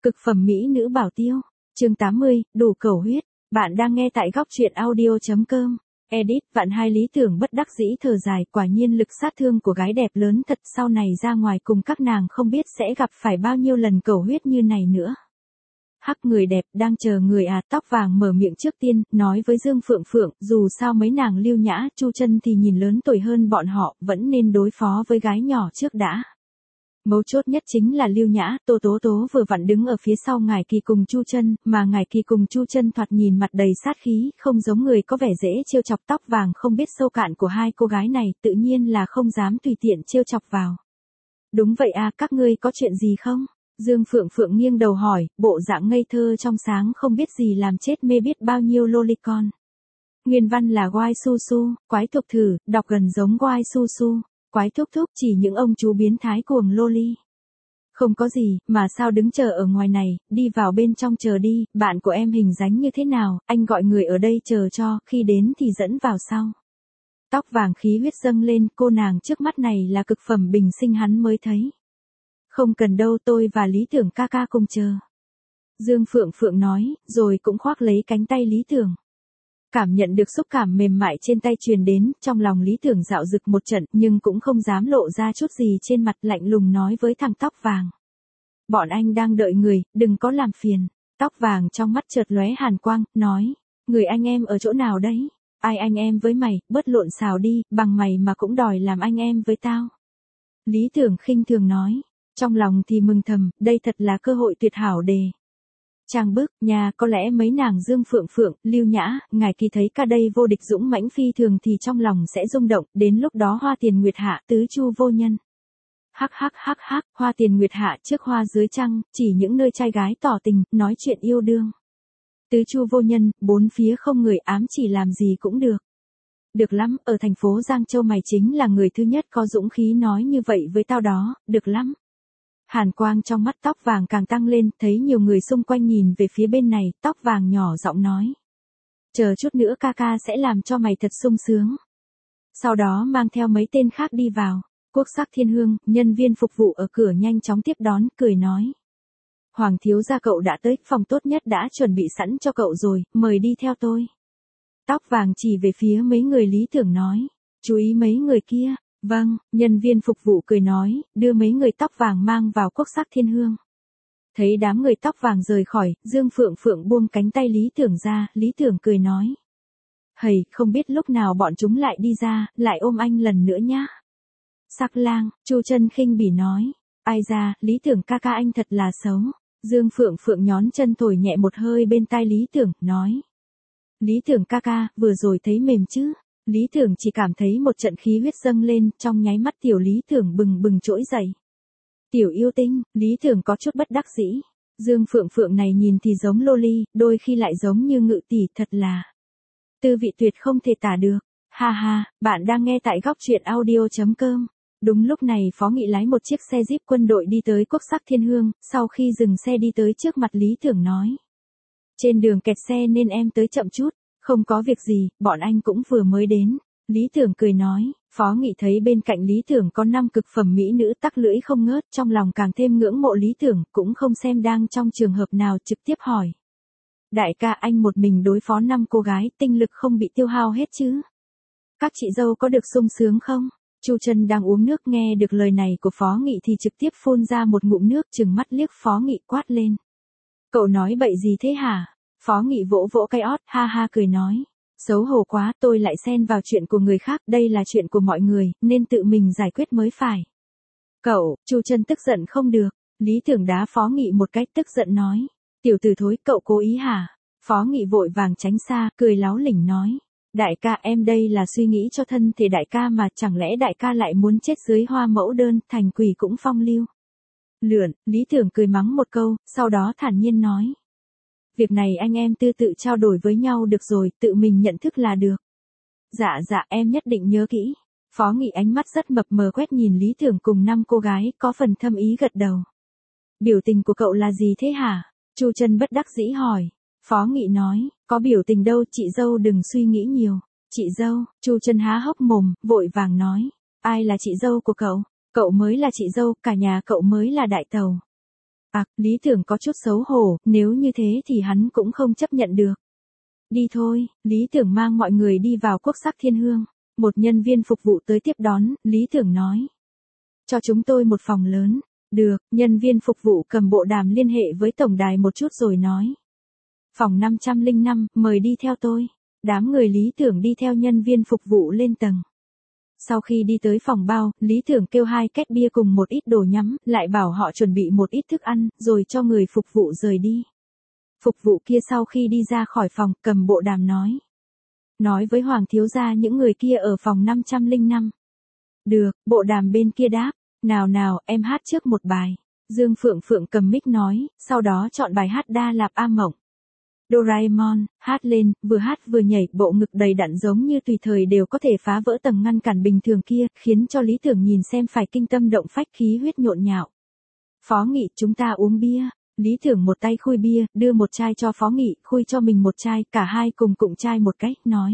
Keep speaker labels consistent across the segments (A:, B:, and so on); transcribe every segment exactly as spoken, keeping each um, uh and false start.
A: Cực phẩm mỹ nữ bảo tiêu. Chương tám mươi, đủ cầu huyết. Bạn đang nghe tại góc truyện audio chấm com. Edit, vạn hai lý tưởng bất đắc dĩ thở dài, quả nhiên lực sát thương của gái đẹp lớn thật, sau này ra ngoài cùng các nàng không biết sẽ gặp phải bao nhiêu lần cầu huyết như này nữa. Hắc, người đẹp đang chờ người à, tóc vàng mở miệng trước tiên, nói với Dương Phượng Phượng, dù sao mấy nàng Lưu Nhã, Chu Chân thì nhìn lớn tuổi hơn bọn họ, vẫn nên đối phó với gái nhỏ trước đã. Mấu chốt nhất chính là Lưu Nhã, Tô Tố Tố vừa vặn đứng ở phía sau Ngải Kỳ cùng Chu Chân, mà Ngải Kỳ cùng Chu Chân thoạt nhìn mặt đầy sát khí, không giống người có vẻ dễ trêu chọc, tóc vàng không biết sâu cạn của hai cô gái này, tự nhiên là không dám tùy tiện trêu chọc vào. Đúng vậy à, các ngươi có chuyện gì không? Dương Phượng Phượng nghiêng đầu hỏi, bộ dạng ngây thơ trong sáng không biết gì làm chết mê biết bao nhiêu lolicon. Nguyên văn là Wai Su Su, quái thục thử, đọc gần giống Wai Su Su. Quái thúc thúc chỉ những ông chú biến thái cuồng loli. Không có gì, mà sao đứng chờ ở ngoài này, đi vào bên trong chờ đi, bạn của em hình dáng như thế nào, anh gọi người ở đây chờ cho, khi đến thì dẫn vào sau. Tóc vàng khí huyết dâng lên, cô nàng trước mắt này là cực phẩm bình sinh hắn mới thấy. Không cần đâu, tôi và Lý Tưởng ca ca cùng chờ. Dương Phượng Phượng nói, rồi cũng khoác lấy cánh tay Lý Tưởng. Cảm nhận được xúc cảm mềm mại trên tay truyền đến, trong lòng Lý Tưởng dạo dực một trận, nhưng cũng không dám lộ ra chút gì trên mặt, lạnh lùng nói với thằng tóc vàng. Bọn anh đang đợi người, đừng có làm phiền. Tóc vàng trong mắt chợt lóe hàn quang, nói, người anh em ở chỗ nào đấy? Ai anh em với mày, bớt lộn xào đi, bằng mày mà cũng đòi làm anh em với tao. Lý Tưởng khinh thường nói, trong lòng thì mừng thầm, đây thật là cơ hội tuyệt hảo đề. Trang bức, nhà, có lẽ mấy nàng Dương Phượng Phượng, Lưu Nhã, Ngải Kỳ thấy ca đây vô địch dũng mãnh phi thường thì trong lòng sẽ rung động, đến lúc đó Hoa Tiền Nguyệt Hạ, tứ chu vô nhân. Hắc hắc hắc hắc, Hoa Tiền Nguyệt Hạ trước hoa dưới trăng, chỉ những nơi trai gái tỏ tình, nói chuyện yêu đương. Tứ chu vô nhân, bốn phía không người, ám chỉ làm gì cũng được. Được lắm, ở thành phố Giang Châu mày chính là người thứ nhất có dũng khí nói như vậy với tao đó, được lắm. Hàn quang trong mắt tóc vàng càng tăng lên, thấy nhiều người xung quanh nhìn về phía bên này, tóc vàng nhỏ giọng nói. Chờ chút nữa ca ca sẽ làm cho mày thật sung sướng. Sau đó mang theo mấy tên khác đi vào, Quốc sắc Thiên Hương, nhân viên phục vụ ở cửa nhanh chóng tiếp đón, cười nói. Hoàng thiếu gia cậu đã tới, phòng tốt nhất đã chuẩn bị sẵn cho cậu rồi, mời đi theo tôi. Tóc vàng chỉ về phía mấy người Lý Tưởng nói, chú ý mấy người kia. Vâng, nhân viên phục vụ cười nói, đưa mấy người tóc vàng mang vào Quốc sắc Thiên Hương. Thấy đám người tóc vàng rời khỏi, Dương Phượng Phượng buông cánh tay Lý Tưởng ra, Lý Tưởng cười nói. Hầy, không biết lúc nào bọn chúng lại đi ra, lại ôm anh lần nữa nhá. Sắc lang, Chu Chân khinh bỉ nói, ai ra, Lý Tưởng ca ca anh thật là xấu. Dương Phượng Phượng nhón chân thổi nhẹ một hơi bên tai Lý Tưởng, nói. Lý Tưởng ca ca, vừa rồi thấy mềm chứ? Lý Tưởng chỉ cảm thấy một trận khí huyết dâng lên, trong nháy mắt tiểu Lý Tưởng bừng bừng trỗi dậy. Tiểu yêu tinh, Lý Tưởng có chút bất đắc dĩ. Dương Phượng Phượng này nhìn thì giống loli, đôi khi lại giống như ngự tỷ, thật là tư vị tuyệt không thể tả được. Ha ha, bạn đang nghe tại góc truyện audio chấm com. Đúng lúc này Phó Nghị lái một chiếc xe Jeep quân đội đi tới Quốc sắc Thiên Hương, sau khi dừng xe đi tới trước mặt Lý Tưởng nói. Trên đường kẹt xe nên em tới chậm chút. Không có việc gì, bọn anh cũng vừa mới đến. Lý Tưởng cười nói, Phó Nghị thấy bên cạnh Lý Tưởng có năm cực phẩm mỹ nữ tắc lưỡi không ngớt, trong lòng càng thêm ngưỡng mộ Lý Tưởng, cũng không xem đang trong trường hợp nào, trực tiếp hỏi. Đại ca, anh một mình đối phó năm cô gái, tinh lực không bị tiêu hao hết chứ? Các chị dâu có được sung sướng không? Chu Chân đang uống nước nghe được lời này của Phó Nghị thì trực tiếp phun ra một ngụm nước, trừng mắt liếc Phó Nghị quát lên. Cậu nói bậy gì thế hả? Phó Nghị vỗ vỗ cây ót, ha ha cười nói. Xấu hổ quá, tôi lại xen vào chuyện của người khác, đây là chuyện của mọi người, nên tự mình giải quyết mới phải. Cậu, Chu Chân tức giận không được. Lý Tưởng đá Phó Nghị một cách tức giận nói. Tiểu tử thối, cậu cố ý hả? Phó Nghị vội vàng tránh xa, cười láo lỉnh nói. Đại ca, em đây là suy nghĩ cho thân thể đại ca mà, chẳng lẽ đại ca lại muốn chết dưới hoa mẫu đơn, thành quỷ cũng phong lưu. Lượn, Lý Tưởng cười mắng một câu, sau đó thản nhiên nói. Việc này anh em tư tự trao đổi với nhau được rồi, tự mình nhận thức là được. Dạ dạ, em nhất định nhớ kỹ. Phó Nghị ánh mắt rất mập mờ quét nhìn Lý Tưởng cùng năm cô gái, có phần thâm ý gật đầu. Biểu tình của cậu là gì thế hả? Chu Chân bất đắc dĩ hỏi. Phó Nghị nói, có biểu tình đâu, chị dâu đừng suy nghĩ nhiều. Chị dâu, Chu Chân há hốc mồm, vội vàng nói. Ai là chị dâu của cậu? Cậu mới là chị dâu, cả nhà cậu mới là đại tàu. À, Lý Tưởng có chút xấu hổ, nếu như thế thì hắn cũng không chấp nhận được. Đi thôi, Lý Tưởng mang mọi người đi vào Quốc sắc Thiên Hương. Một nhân viên phục vụ tới tiếp đón, Lý Tưởng nói. Cho chúng tôi một phòng lớn. Được, nhân viên phục vụ cầm bộ đàm liên hệ với tổng đài một chút rồi nói. Phòng năm trăm lẻ năm, mời đi theo tôi. Đám người Lý Tưởng đi theo nhân viên phục vụ lên tầng. Sau khi đi tới phòng bao, Lý Tưởng kêu hai két bia cùng một ít đồ nhắm, lại bảo họ chuẩn bị một ít thức ăn, rồi cho người phục vụ rời đi. Phục vụ kia sau khi đi ra khỏi phòng, cầm bộ đàm nói. Nói với Hoàng thiếu gia những người kia ở phòng năm trăm lẻ năm. Được, bộ đàm bên kia đáp. Nào nào, em hát trước một bài. Dương Phượng Phượng cầm mic nói, sau đó chọn bài hát Đa Lạp A Mộng. Doraemon, hát lên, vừa hát vừa nhảy, bộ ngực đầy đặn giống như tùy thời đều có thể phá vỡ tầng ngăn cản bình thường kia, khiến cho Lý Tưởng nhìn xem phải kinh tâm động phách, khí huyết nhộn nhạo. Phó Nghị, chúng ta uống bia. Lý Tưởng một tay khui bia, đưa một chai cho Phó Nghị, khui cho mình một chai, cả hai cùng cụng chai một cách, nói.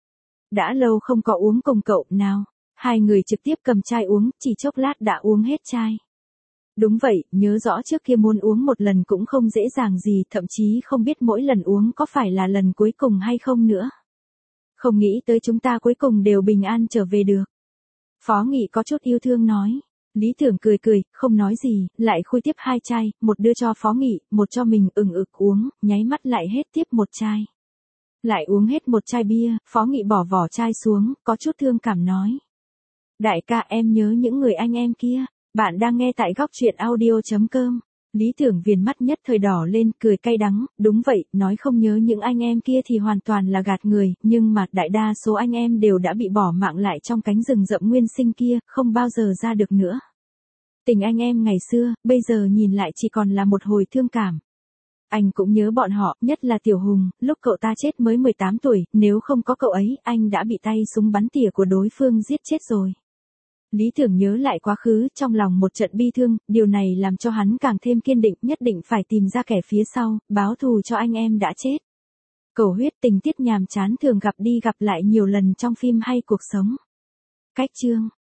A: Đã lâu không có uống cùng cậu, nào. Hai người trực tiếp cầm chai uống, chỉ chốc lát đã uống hết chai. Đúng vậy, nhớ rõ trước kia muốn uống một lần cũng không dễ dàng gì, thậm chí không biết mỗi lần uống có phải là lần cuối cùng hay không nữa. Không nghĩ tới chúng ta cuối cùng đều bình an trở về được. Phó Nghị có chút yêu thương nói. Lý Tưởng cười cười, không nói gì, lại khui tiếp hai chai, một đưa cho Phó Nghị, một cho mình ừng ực uống, nháy mắt lại hết tiếp một chai. Lại uống hết một chai bia, Phó Nghị bỏ vỏ chai xuống, có chút thương cảm nói. Đại ca, em nhớ những người anh em kia. Bạn đang nghe tại góc truyện audio chấm com. Lý Tưởng viền mắt nhất thời đỏ lên, cười cay đắng, đúng vậy, nói không nhớ những anh em kia thì hoàn toàn là gạt người, nhưng mà đại đa số anh em đều đã bị bỏ mạng lại trong cánh rừng rậm nguyên sinh kia, không bao giờ ra được nữa. Tình anh em ngày xưa, bây giờ nhìn lại chỉ còn là một hồi thương cảm. Anh cũng nhớ bọn họ, nhất là Tiểu Hùng, lúc cậu ta chết mới mười tám tuổi, nếu không có cậu ấy, anh đã bị tay súng bắn tỉa của đối phương giết chết rồi. Lý Tưởng nhớ lại quá khứ, trong lòng một trận bi thương, điều này làm cho hắn càng thêm kiên định, nhất định phải tìm ra kẻ phía sau, báo thù cho anh em đã chết. Cầu huyết, tình tiết nhàm chán thường gặp đi gặp lại nhiều lần trong phim hay cuộc sống. Cách chương